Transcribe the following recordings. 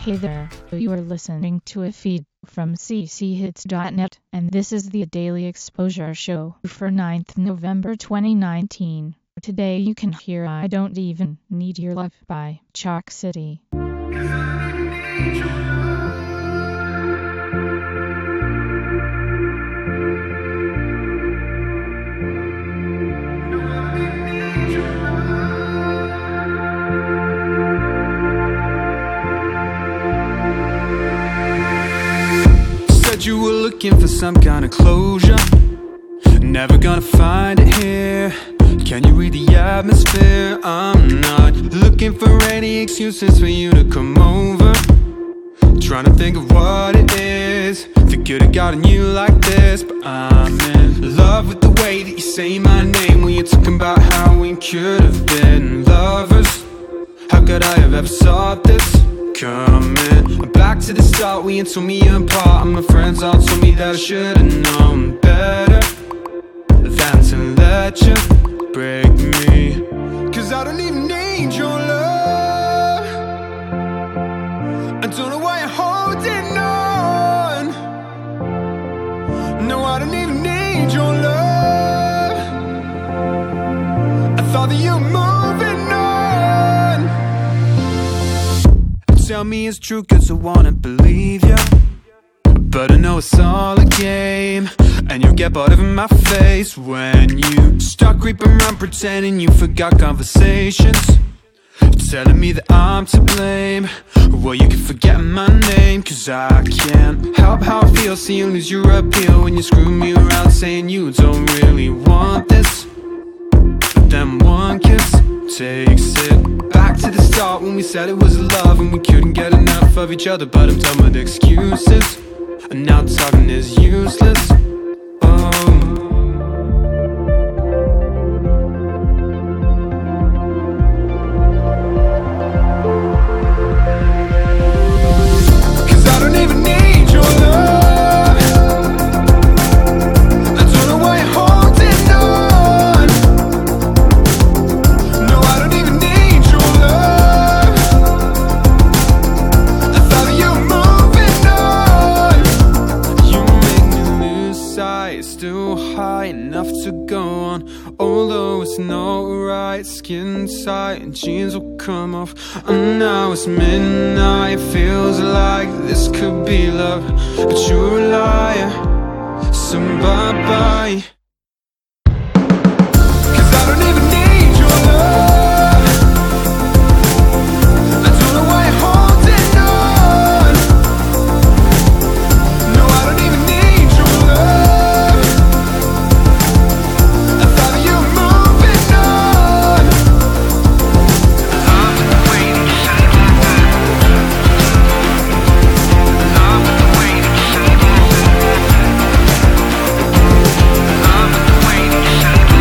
Hey there, you are listening to a feed from cchits.net, and this is the Daily Exposure Show for 9th November 2019. Today you can hear I Don't Even Need Your Love by Chalk City. You were looking for some kind of closure, never gonna find it here. Can you read the atmosphere? I'm not looking for any excuses for you to come over. Trying to think of what it is that could have gotten you like this, but I'm in love with the way that you say my name when you're talking about how we could have been lovers. How could I have ever thought this coming? I'm back to the start, we ain't told me apart, and my friends all told me that I should've known better than to let you break me. Cause I don't even need your love, I don't know why you're holding on. No, I don't even need your love, I thought that you were moving on. Tell me it's true cause I wanna believe you, but I know it's all a game, and you'll get bored of my face when you start creeping around pretending you forgot conversations, telling me that I'm to blame. Well, you can forget my name, cause I can't help how I feel seeing you lose your appeal when you screw me around saying you don't really want this. But then one kiss takes it back to the start when we said it was love and we couldn't get enough of each other. But I'm done with excuses, and now talking is useless. Cause I don't even need your love, I don't know why you're holding on. No, I don't even need your love, I thought that you were moving on. You make me lose sight, still high enough to go on, although it's not right. Skin tight and jeans will come off, and now it's midnight. Feels like this could be love, but you're a liar, so bye-bye. Cause I don't even need your love, I don't know why you're holding on. No, I don't even need your love, I thought that you were moving on. Love the way that you say that, love the way that you say that, love the way that you say that,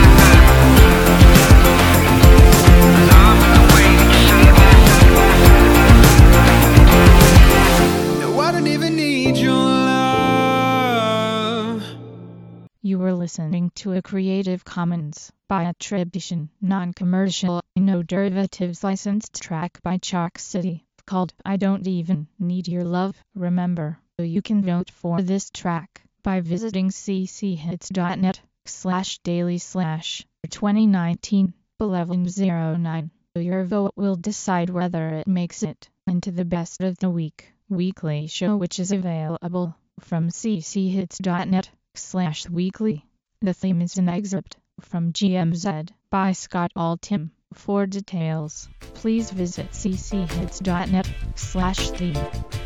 love the way that you say that. No, I don't even need your love. You were listening to a Creative Commons by attribution, non-commercial, no derivatives licensed track by Chalk City, called I Don't Even Need Your Love. Remember, you can vote for this track by visiting cchits.net/daily/2019-1109. Your vote will decide whether it makes it into the Best of the Week weekly show, which is available from cchits.net/weekly. The theme is an excerpt from GMZ by Scott Altham. For details, please visit cchits.net/theme.